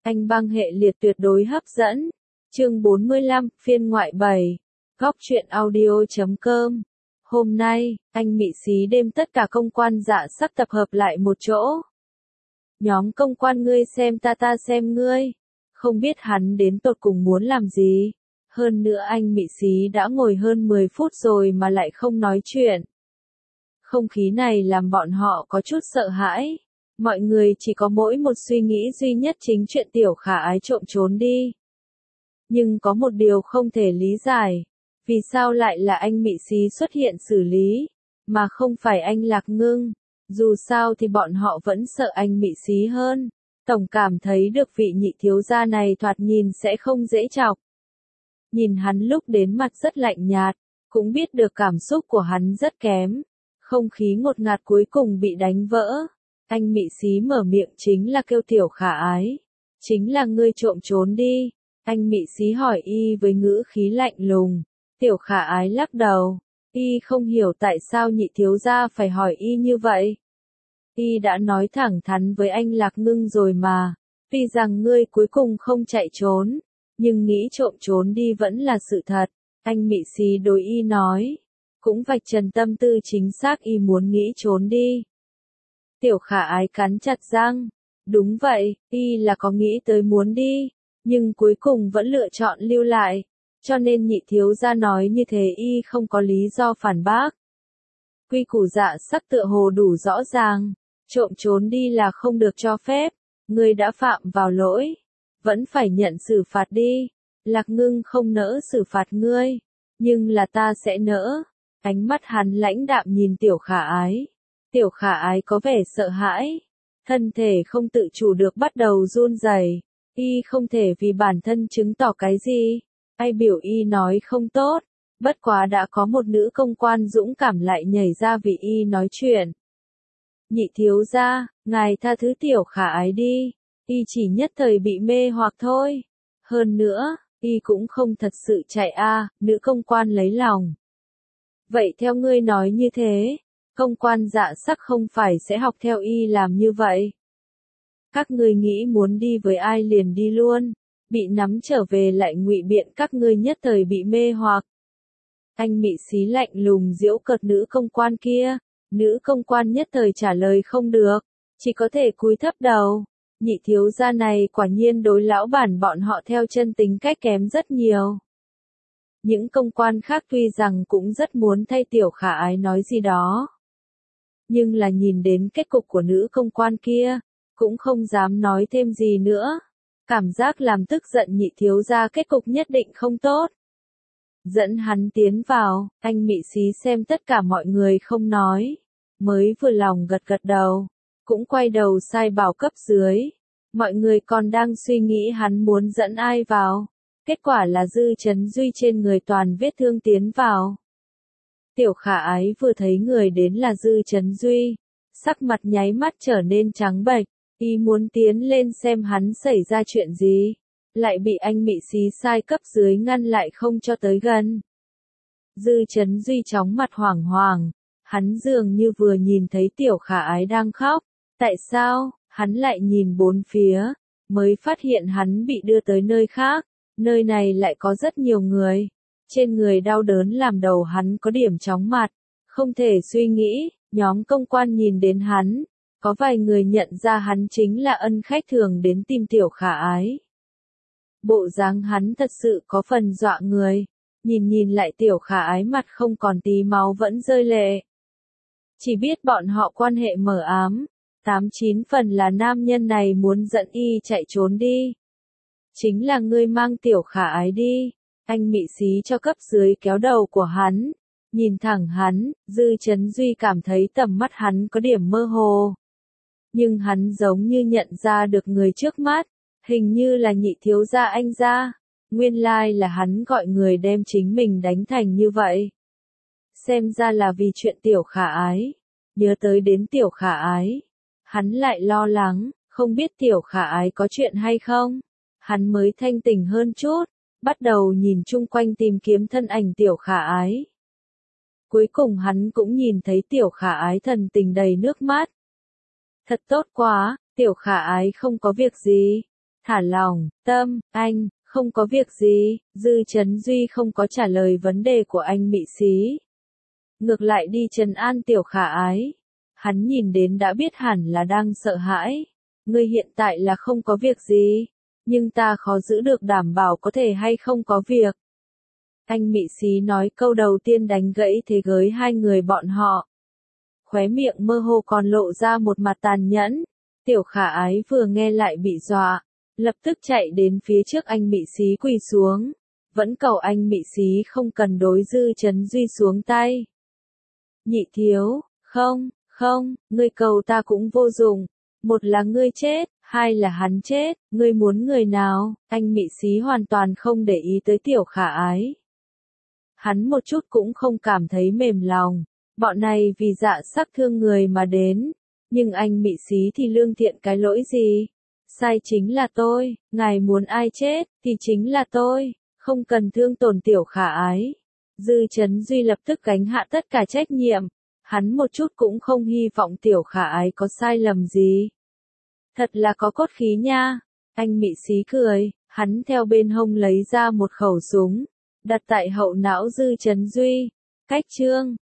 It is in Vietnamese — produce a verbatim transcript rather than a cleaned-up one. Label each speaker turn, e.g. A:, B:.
A: Anh băng hệ liệt tuyệt đối hấp dẫn. Chương bốn mươi lăm, phiên ngoại bảy. Góc truyện audio chấm com. Hôm nay, anh Mị Xí đêm tất cả công quan dạ sắc tập hợp lại một chỗ. Nhóm công quan ngươi xem ta ta xem ngươi. Không biết hắn đến tột cùng muốn làm gì. Hơn nữa anh Mị Xí đã ngồi hơn mười phút rồi mà lại không nói chuyện. Không khí này làm bọn họ có chút sợ hãi. Mọi người chỉ có mỗi một suy nghĩ duy nhất chính chuyện Tiểu Khả Ái trộm trốn đi. Nhưng có một điều không thể lý giải. Vì sao lại là anh Mị Xí xuất hiện xử lý, mà không phải anh Lạc Ngưng? Dù sao thì bọn họ vẫn sợ anh Mị Xí hơn. Tổng cảm thấy được vị nhị thiếu gia này thoạt nhìn sẽ không dễ chọc. Nhìn hắn lúc đến mặt rất lạnh nhạt, cũng biết được cảm xúc của hắn rất kém. Không khí ngột ngạt cuối cùng bị đánh vỡ. Anh Mị Xí mở miệng chính là kêu Tiểu Khả Ái. Chính là ngươi trộm trốn đi. Anh Mị Xí hỏi y với ngữ khí lạnh lùng. Tiểu Khả Ái lắc đầu. Y không hiểu tại sao nhị thiếu gia phải hỏi y như vậy. Y đã nói thẳng thắn với anh Lạc Ngưng rồi mà. Tuy rằng ngươi cuối cùng không chạy trốn, nhưng nghĩ trộm trốn đi vẫn là sự thật. Anh Mị Xí đối y nói. Cũng vạch trần tâm tư chính xác y muốn nghĩ trốn đi. Tiểu Khả Ái cắn chặt răng. Đúng vậy, y là có nghĩ tới muốn đi, nhưng cuối cùng vẫn lựa chọn lưu lại. Cho nên nhị thiếu gia nói như thế y không có lý do phản bác. Quy củ dạ sắc tựa hồ đủ rõ ràng. Trộm trốn đi là không được cho phép. Ngươi đã phạm vào lỗi. Vẫn phải nhận xử phạt đi. Lạc Ngưng không nỡ xử phạt ngươi. Nhưng là ta sẽ nỡ. Ánh mắt hắn lãnh đạm nhìn Tiểu Khả Ái. Tiểu Khả Ái có vẻ sợ hãi. Thân thể không tự chủ được bắt đầu run rẩy. Y không thể vì bản thân chứng tỏ cái gì. Ai biểu y nói không tốt. Bất quá đã có một nữ công quan dũng cảm lại nhảy ra vì y nói chuyện. Nhị thiếu gia, ngài tha thứ Tiểu Khả Ái đi. Y chỉ nhất thời bị mê hoặc thôi. Hơn nữa, y cũng không thật sự chạy a. À, nữ công quan lấy lòng. Vậy theo ngươi nói như thế, công quan dạ sắc không phải sẽ học theo y làm như vậy. Các ngươi nghĩ muốn đi với ai liền đi luôn, bị nắm trở về lại ngụy biện các ngươi nhất thời bị mê hoặc. Anh Mị Xí lạnh lùng giễu cợt nữ công quan kia, nữ công quan nhất thời trả lời không được, chỉ có thể cúi thấp đầu. Nhị thiếu gia này quả nhiên đối lão bản bọn họ theo chân tính cách kém rất nhiều. Những công quan khác tuy rằng cũng rất muốn thay Tiểu Khả Ái nói gì đó. Nhưng là nhìn đến kết cục của nữ công quan kia, cũng không dám nói thêm gì nữa. Cảm giác làm tức giận nhị thiếu gia kết cục nhất định không tốt. Dẫn hắn tiến vào, anh Mị Xí xem tất cả mọi người không nói. Mới vừa lòng gật gật đầu, cũng quay đầu sai bảo cấp dưới. Mọi người còn đang suy nghĩ hắn muốn dẫn ai vào. Kết quả là Dư Chấn Duy trên người toàn vết thương tiến vào. Tiểu Khả Ái vừa thấy người đến là Dư Chấn Duy, sắc mặt nháy mắt trở nên trắng bệch, y muốn tiến lên xem hắn xảy ra chuyện gì, lại bị anh Mị Xí sai cấp dưới ngăn lại không cho tới gần. Dư Chấn Duy chóng mặt hoảng hoảng, hắn dường như vừa nhìn thấy Tiểu Khả Ái đang khóc, tại sao, hắn lại nhìn bốn phía, mới phát hiện hắn bị đưa tới nơi khác. Nơi này lại có rất nhiều người. Trên người đau đớn làm đầu hắn có điểm chóng mặt. Không thể suy nghĩ, nhóm công quan nhìn đến hắn. Có vài người nhận ra hắn chính là ân khách thường đến tìm Tiểu Khả Ái. Bộ dáng hắn thật sự có phần dọa người. Nhìn nhìn lại Tiểu Khả Ái mặt không còn tí máu vẫn rơi lệ. Chỉ biết bọn họ quan hệ mờ ám. Tám chín phần là nam nhân này muốn dẫn y chạy trốn đi. Chính là ngươi mang Tiểu Khả Ái đi. Anh Mị Xí cho cấp dưới kéo đầu của hắn. Nhìn thẳng hắn, Dư Chấn Duy cảm thấy tầm mắt hắn có điểm mơ hồ. Nhưng hắn giống như nhận ra được người trước mắt. Hình như là nhị thiếu gia anh gia. Nguyên lai là hắn gọi người đem chính mình đánh thành như vậy. Xem ra là vì chuyện Tiểu Khả Ái. Nhớ tới đến Tiểu Khả Ái. Hắn lại lo lắng, không biết Tiểu Khả Ái có chuyện hay không. Hắn mới thanh tỉnh hơn chút, bắt đầu nhìn chung quanh tìm kiếm thân ảnh Tiểu Khả Ái. Cuối cùng hắn cũng nhìn thấy Tiểu Khả Ái thần tình đầy nước mắt. Thật tốt quá, Tiểu Khả Ái không có việc gì. Thả lòng, Tâm, anh, không có việc gì, Dư Chấn Duy không có trả lời vấn đề của anh Mị Xí. Ngược lại đi trấn an Tiểu Khả Ái. Hắn nhìn đến đã biết hẳn là đang sợ hãi. Ngươi hiện tại là không có việc gì, nhưng ta khó giữ được đảm bảo có thể hay không có việc. Anh Mị Xí nói câu đầu tiên đánh gãy thế giới hai người bọn họ. Khóe miệng mơ hồ còn lộ ra một mặt tàn nhẫn. Tiểu Khả Ái vừa nghe lại bị dọa, lập tức chạy đến phía trước anh Mị Xí quỳ xuống, vẫn cầu anh Mị Xí không cần đối Dư Chấn Duy xuống tay. Nhị thiếu, không, không, ngươi cầu ta cũng vô dụng, một là ngươi chết, hai là hắn chết, ngươi muốn người nào? Anh Mị Xí hoàn toàn không để ý tới Tiểu Khả Ái. Hắn một chút cũng không cảm thấy mềm lòng, bọn này vì dạ sắc thương người mà đến, nhưng anh Mị Xí thì lương thiện cái lỗi gì? Sai chính là tôi, ngài muốn ai chết, thì chính là tôi, không cần thương tổn Tiểu Khả Ái. Dư Chấn Duy lập tức gánh hạ tất cả trách nhiệm, hắn một chút cũng không hy vọng Tiểu Khả Ái có sai lầm gì. Thật là có cốt khí nha, anh Mị Xí cười, hắn theo bên hông lấy ra một khẩu súng, đặt tại hậu não Dư Chấn Duy. Cách chương